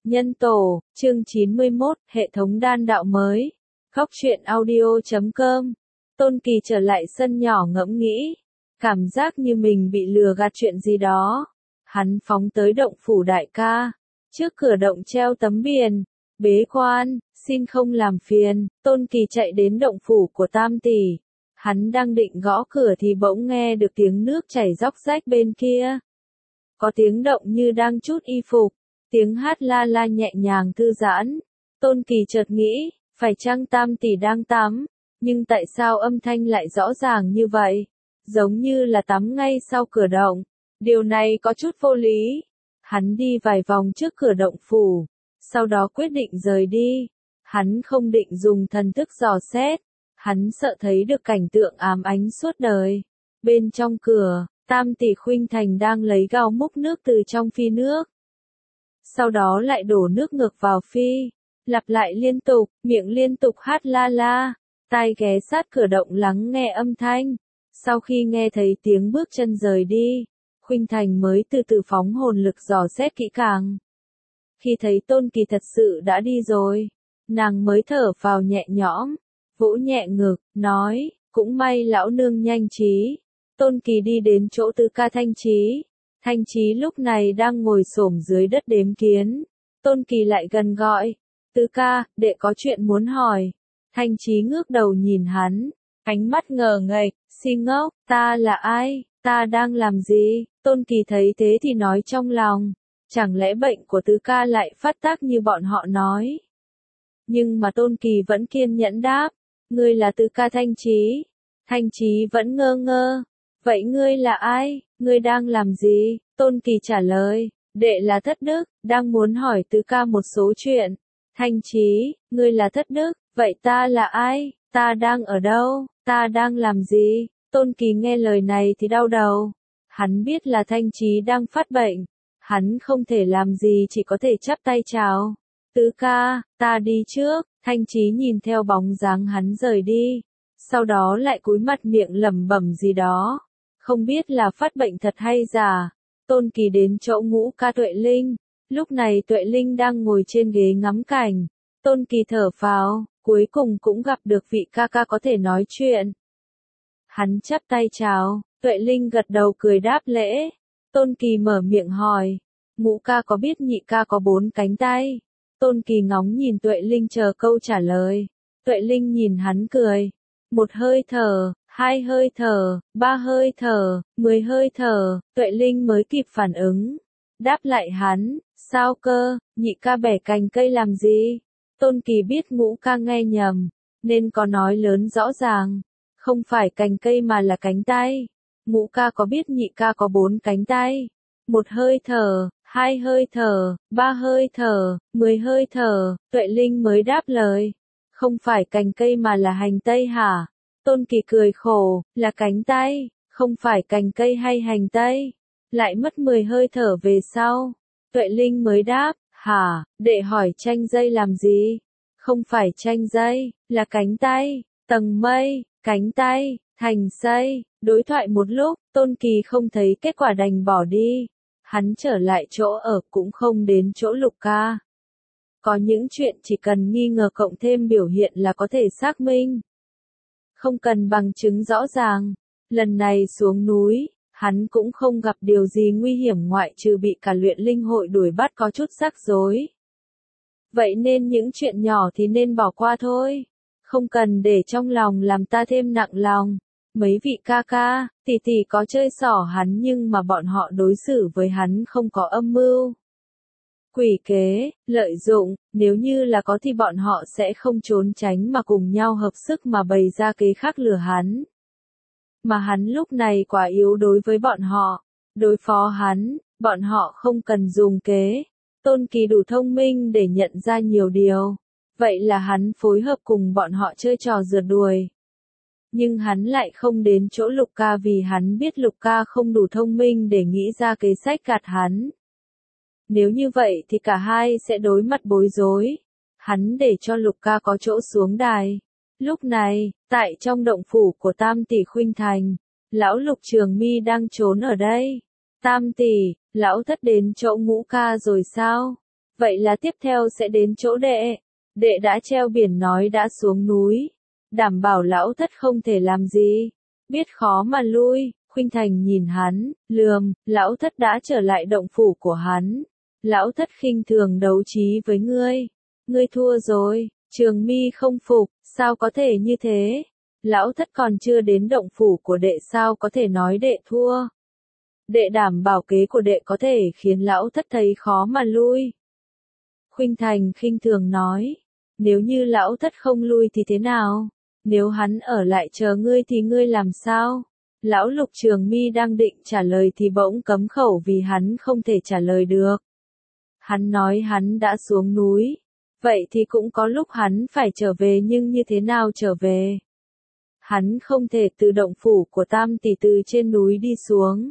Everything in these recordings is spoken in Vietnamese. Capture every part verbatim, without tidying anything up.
Nhân tổ, chương chín mươi mốt, hệ thống đan đạo mới. Góc truyện audio chấm com. Tôn Kỳ trở lại sân nhỏ ngẫm nghĩ. Cảm giác như mình bị lừa gạt chuyện gì đó. Hắn phóng tới động phủ đại ca. Trước cửa động treo tấm biển. Bế quan, xin không làm phiền. Tôn Kỳ chạy đến động phủ của Tam Tỷ. Hắn đang định gõ cửa thì bỗng nghe được tiếng nước chảy róc rách bên kia. Có tiếng động như đang trút y phục. Tiếng hát la la nhẹ nhàng thư giãn. Tôn Kỳ chợt nghĩ, phải chăng Tam Tỷ đang tắm? Nhưng tại sao âm thanh lại rõ ràng như vậy? Giống như là tắm ngay sau cửa động. Điều này có chút vô lý. Hắn đi vài vòng trước cửa động phủ. Sau đó quyết định rời đi. Hắn không định dùng thần thức dò xét. Hắn sợ thấy được cảnh tượng ám ánh suốt đời. Bên trong cửa, Tam Tỷ Khuynh Thành đang lấy gao múc nước từ trong phi nước. Sau đó lại đổ nước ngược vào phi, lặp lại liên tục, miệng liên tục hát la la, tai ghé sát cửa động lắng nghe âm thanh. Sau khi nghe thấy tiếng bước chân rời đi, Khuynh Thành mới từ từ phóng hồn lực dò xét kỹ càng. Khi thấy Tôn Kỳ thật sự đã đi rồi, nàng mới thở phào nhẹ nhõm, vỗ nhẹ ngực, nói, cũng may lão nương nhanh trí. Tôn Kỳ đi đến chỗ Tứ ca Thanh Chí. Thanh Chí lúc này đang ngồi xổm dưới đất đếm kiến. Tôn Kỳ lại gần gọi, Tứ ca, đệ có chuyện muốn hỏi. Thanh Chí ngước đầu nhìn hắn, ánh mắt ngờ nghệch, si ngốc, ta là ai, ta đang làm gì? Tôn Kỳ thấy thế thì nói trong lòng, chẳng lẽ bệnh của Tứ ca lại phát tác như bọn họ nói? Nhưng mà Tôn Kỳ vẫn kiên nhẫn đáp, ngươi là Tứ ca Thanh Chí. Thanh Chí vẫn ngơ ngơ, vậy ngươi là ai, ngươi đang làm gì? Tôn Kỳ trả lời, đệ là Thất Đức, đang muốn hỏi Tứ ca một số chuyện. Thanh Chí, ngươi là Thất Đức, vậy ta là ai, ta đang ở đâu, ta đang làm gì? Tôn Kỳ nghe lời này thì đau đầu. Hắn biết là Thanh Chí đang phát bệnh. Hắn không thể làm gì, chỉ có thể chắp tay chào. Tứ ca, ta đi trước. Thanh Chí nhìn theo bóng dáng hắn rời đi. Sau đó lại cúi mặt miệng lẩm bẩm gì đó. Không biết là phát bệnh thật hay giả. Tôn Kỳ đến chỗ Ngũ ca Tuệ Linh. Lúc này Tuệ Linh đang ngồi trên ghế ngắm cảnh. Tôn Kỳ thở phào, cuối cùng cũng gặp được vị ca ca có thể nói chuyện. Hắn chắp tay chào, Tuệ Linh gật đầu cười đáp lễ. Tôn Kỳ mở miệng hỏi, Ngũ ca có biết nhị ca có bốn cánh tay? Tôn Kỳ ngóng nhìn Tuệ Linh chờ câu trả lời. Tuệ Linh nhìn hắn cười. Một hơi thở, hai hơi thở, ba hơi thở, mười hơi thở, Tuệ Linh mới kịp phản ứng. Đáp lại hắn, sao cơ, nhị ca bẻ cành cây làm gì? Tôn Kỳ biết Ngũ ca nghe nhầm, nên có nói lớn rõ ràng. Không phải cành cây mà là cánh tay. Ngũ ca có biết nhị ca có bốn cánh tay? Một hơi thở, hai hơi thở, ba hơi thở, mười hơi thở, Tuệ Linh mới đáp lời. Không phải cành cây mà là hành tây hả? Tôn Kỳ cười khổ, là cánh tay, không phải cành cây hay hành tây. Lại mất mười hơi thở về sau. Tuệ Linh mới đáp, hả, đệ hỏi chanh dây làm gì? Không phải chanh dây, là cánh tay, tầng mây, cánh tay, thành xây. Đối thoại một lúc, Tôn Kỳ không thấy kết quả đành bỏ đi. Hắn trở lại chỗ ở cũng không đến chỗ Lục ca. Có những chuyện chỉ cần nghi ngờ cộng thêm biểu hiện là có thể xác minh. Không cần bằng chứng rõ ràng. Lần này xuống núi, hắn cũng không gặp điều gì nguy hiểm ngoại trừ bị cả luyện linh hội đuổi bắt có chút rắc rối. Vậy nên những chuyện nhỏ thì nên bỏ qua thôi. Không cần để trong lòng làm ta thêm nặng lòng. Mấy vị ca ca, tỷ tỷ có chơi xỏ hắn nhưng mà bọn họ đối xử với hắn không có âm mưu. Quỷ kế, lợi dụng, nếu như là có thì bọn họ sẽ không trốn tránh mà cùng nhau hợp sức mà bày ra kế khác lừa hắn. Mà hắn lúc này quá yếu đối với bọn họ. Đối phó hắn, bọn họ không cần dùng kế. Tôn Kỳ đủ thông minh để nhận ra nhiều điều. Vậy là hắn phối hợp cùng bọn họ chơi trò rượt đuổi. Nhưng hắn lại không đến chỗ Lục ca vì hắn biết Lục ca không đủ thông minh để nghĩ ra kế sách gạt hắn. Nếu như vậy thì cả hai sẽ đối mặt bối rối. Hắn để cho Lục ca có chỗ xuống đài. Lúc này, tại trong động phủ của Tam Tỷ Khuynh Thành, lão Lục Trường Mi đang trốn ở đây. Tam Tỷ, lão Thất đến chỗ Ngũ ca rồi sao? Vậy là tiếp theo sẽ đến chỗ đệ. Đệ đã treo biển nói đã xuống núi. Đảm bảo lão thất không thể làm gì. Biết khó mà lui, Khuynh Thành nhìn hắn, lườm, lão thất đã trở lại động phủ của hắn. Lão thất khinh thường đấu trí với ngươi. Ngươi thua rồi, Trường Mi không phục, sao có thể như thế? Lão thất còn chưa đến động phủ của đệ sao có thể nói đệ thua? Đệ đảm bảo kế của đệ có thể khiến lão thất thấy khó mà lui. Khuynh Thành khinh thường nói, nếu như lão thất không lui thì thế nào? Nếu hắn ở lại chờ ngươi thì ngươi làm sao? Lão Lục Trường Mi đang định trả lời thì bỗng cấm khẩu vì hắn không thể trả lời được. Hắn nói hắn đã xuống núi. Vậy thì cũng có lúc hắn phải trở về nhưng như thế nào trở về? Hắn không thể từ động phủ của Tam tỷ từ trên núi đi xuống.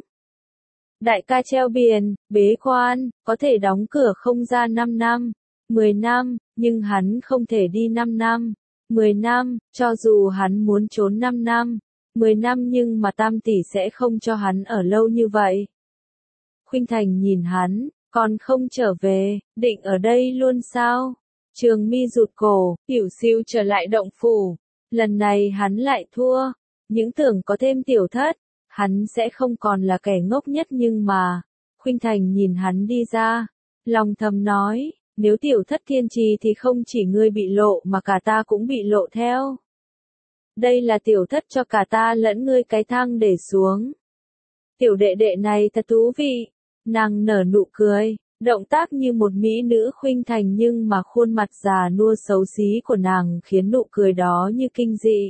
Đại ca treo biển, bế quan, có thể đóng cửa không ra năm năm, mười năm, nhưng hắn không thể đi năm năm, mười năm, cho dù hắn muốn trốn năm năm, mười năm nhưng mà Tam tỷ sẽ không cho hắn ở lâu như vậy. Khuynh Thành nhìn hắn, còn không trở về, định ở đây luôn sao? Trường Mi rụt cổ, Tiểu Siêu trở lại động phủ. Lần này hắn lại thua. Những tưởng có thêm tiểu thất, hắn sẽ không còn là kẻ ngốc nhất nhưng mà. Khuynh Thành nhìn hắn đi ra. Lòng thầm nói, nếu tiểu thất thiên trì thì không chỉ ngươi bị lộ mà cả ta cũng bị lộ theo. Đây là tiểu thất cho cả ta lẫn ngươi cái thang để xuống. Tiểu đệ đệ này thật thú vị. Nàng nở nụ cười. Động tác như một mỹ nữ Khuynh Thành nhưng mà khuôn mặt già nua xấu xí của nàng khiến nụ cười đó như kinh dị.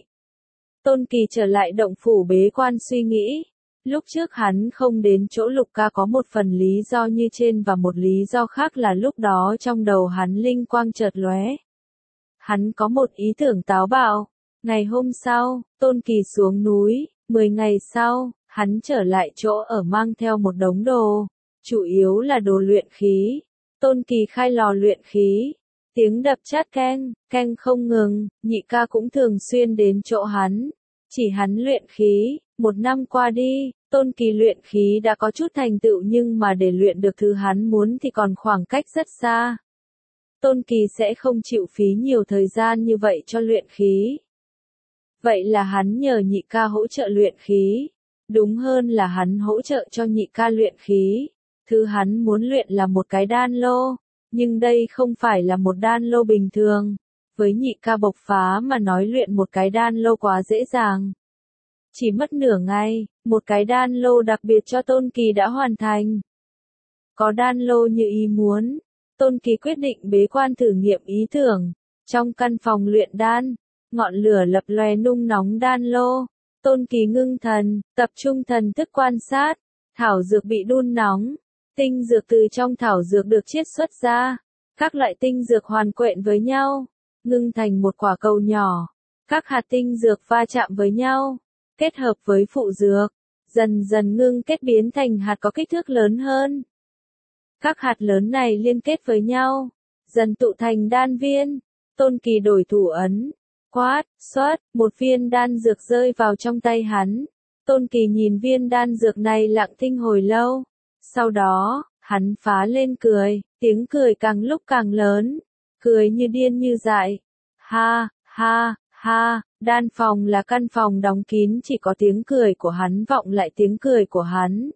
Tôn Kỳ trở lại động phủ bế quan suy nghĩ. Lúc trước hắn không đến chỗ Lục ca có một phần lý do như trên và một lý do khác là lúc đó trong đầu hắn linh quang chợt lóe. Hắn có một ý tưởng táo bạo. Ngày hôm sau, Tôn Kỳ xuống núi, mười ngày sau, hắn trở lại chỗ ở mang theo một đống đồ. Chủ yếu là đồ luyện khí. Tôn Kỳ khai lò luyện khí. Tiếng đập chát keng, keng không ngừng, nhị ca cũng thường xuyên đến chỗ hắn. Chỉ hắn luyện khí, một năm qua đi, Tôn Kỳ luyện khí đã có chút thành tựu nhưng mà để luyện được thứ hắn muốn thì còn khoảng cách rất xa. Tôn Kỳ sẽ không chịu phí nhiều thời gian như vậy cho luyện khí. Vậy là hắn nhờ nhị ca hỗ trợ luyện khí. Đúng hơn là hắn hỗ trợ cho nhị ca luyện khí. Thứ hắn muốn luyện là một cái đan lô, nhưng đây không phải là một đan lô bình thường. Với nhị ca bộc phá mà nói luyện một cái đan lô quá dễ dàng. Chỉ mất nửa ngày, một cái đan lô đặc biệt cho Tôn Kỳ đã hoàn thành. Có đan lô như ý muốn, Tôn Kỳ quyết định bế quan thử nghiệm ý tưởng. Trong căn phòng luyện đan, ngọn lửa lập lòe nung nóng đan lô. Tôn Kỳ ngưng thần, tập trung thần thức quan sát, thảo dược bị đun nóng. Tinh dược từ trong thảo dược được chiết xuất ra. Các loại tinh dược hoàn quyện với nhau, ngưng thành một quả cầu nhỏ. Các hạt tinh dược va chạm với nhau, kết hợp với phụ dược, dần dần ngưng kết biến thành hạt có kích thước lớn hơn. Các hạt lớn này liên kết với nhau, dần tụ thành đan viên. Tôn Kỳ đổi thủ ấn, quát, xoát, một viên đan dược rơi vào trong tay hắn. Tôn Kỳ nhìn viên đan dược này lặng thinh hồi lâu. Sau đó, hắn phá lên cười, tiếng cười càng lúc càng lớn, cười như điên như dại. Ha, ha, ha, đan phòng là căn phòng đóng kín chỉ có tiếng cười của hắn vọng lại tiếng cười của hắn.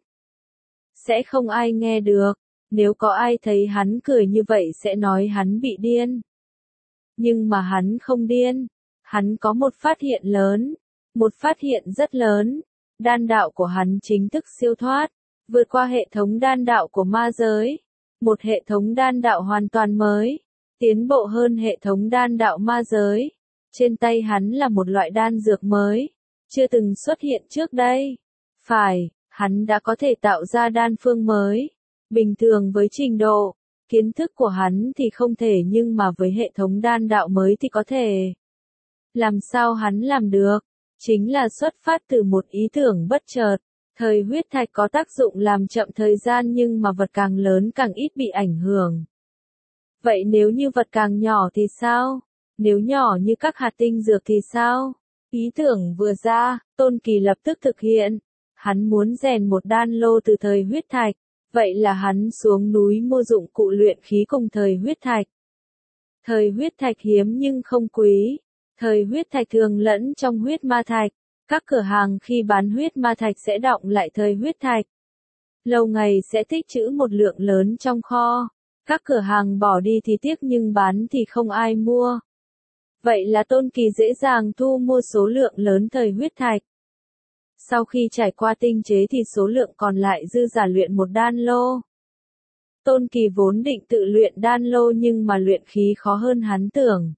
Sẽ không ai nghe được, nếu có ai thấy hắn cười như vậy sẽ nói hắn bị điên. Nhưng mà hắn không điên, hắn có một phát hiện lớn, một phát hiện rất lớn, đan đạo của hắn chính thức siêu thoát. Vượt qua hệ thống đan đạo của ma giới. Một hệ thống đan đạo hoàn toàn mới. Tiến bộ hơn hệ thống đan đạo ma giới. Trên tay hắn là một loại đan dược mới. Chưa từng xuất hiện trước đây. Phải, hắn đã có thể tạo ra đan phương mới. Bình thường với trình độ, kiến thức của hắn thì không thể nhưng mà với hệ thống đan đạo mới thì có thể. Làm sao hắn làm được? Chính là xuất phát từ một ý tưởng bất chợt. Thời huyết thạch có tác dụng làm chậm thời gian nhưng mà vật càng lớn càng ít bị ảnh hưởng. Vậy nếu như vật càng nhỏ thì sao? Nếu nhỏ như các hạt tinh dược thì sao? Ý tưởng vừa ra, Tôn Kỳ lập tức thực hiện. Hắn muốn rèn một đan lô từ thời huyết thạch. Vậy là hắn xuống núi mua dụng cụ luyện khí cùng thời huyết thạch. Thời huyết thạch hiếm nhưng không quý. Thời huyết thạch thường lẫn trong huyết ma thạch. Các cửa hàng khi bán huyết ma thạch sẽ đọng lại thời huyết thạch. Lâu ngày sẽ tích trữ một lượng lớn trong kho. Các cửa hàng bỏ đi thì tiếc nhưng bán thì không ai mua. Vậy là Tôn Kỳ dễ dàng thu mua số lượng lớn thời huyết thạch. Sau khi trải qua tinh chế thì số lượng còn lại dư giả luyện một đan lô. Tôn Kỳ vốn định tự luyện đan lô nhưng mà luyện khí khó hơn hắn tưởng.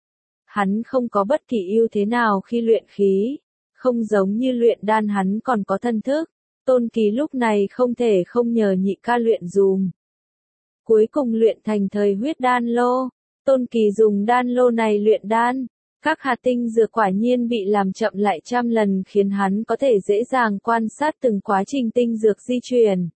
Hắn không có bất kỳ ưu thế nào khi luyện khí. Không giống như luyện đan hắn còn có thân thức. Tôn Kỳ lúc này không thể không nhờ nhị ca luyện dùm. Cuối cùng luyện thành thời huyết đan lô. Tôn Kỳ dùng đan lô này luyện đan. Các hạt tinh dược quả nhiên bị làm chậm lại trăm lần khiến hắn có thể dễ dàng quan sát từng quá trình tinh dược di chuyển.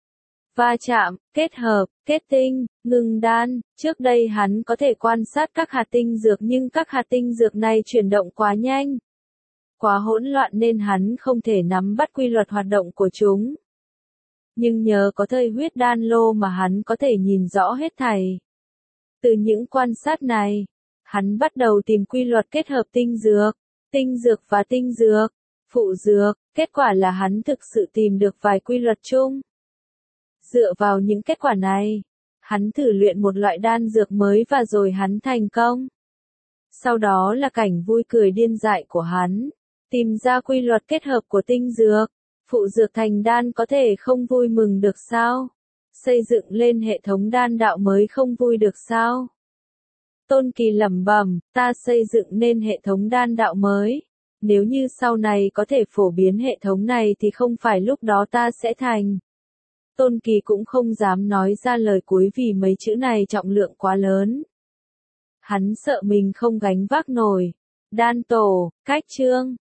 Va chạm, kết hợp, kết tinh, ngừng đan. Trước đây hắn có thể quan sát các hạt tinh dược nhưng các hạt tinh dược này chuyển động quá nhanh. Quá hỗn loạn nên hắn không thể nắm bắt quy luật hoạt động của chúng. Nhưng nhờ có thời huyết đan lô mà hắn có thể nhìn rõ hết thảy. Từ những quan sát này, hắn bắt đầu tìm quy luật kết hợp tinh dược, tinh dược và tinh dược, phụ dược, kết quả là hắn thực sự tìm được vài quy luật chung. Dựa vào những kết quả này, hắn thử luyện một loại đan dược mới và rồi hắn thành công. Sau đó là cảnh vui cười điên dại của hắn, tìm ra quy luật kết hợp của tinh dược, phụ dược thành đan có thể không vui mừng được sao? Xây dựng lên hệ thống đan đạo mới không vui được sao? Tôn Kỳ lẩm bẩm, ta xây dựng nên hệ thống đan đạo mới. Nếu như sau này có thể phổ biến hệ thống này thì không phải lúc đó ta sẽ thành. Tôn Kỳ cũng không dám nói ra lời cuối vì mấy chữ này trọng lượng quá lớn. Hắn sợ mình không gánh vác nổi. Đan tổ, cách chương.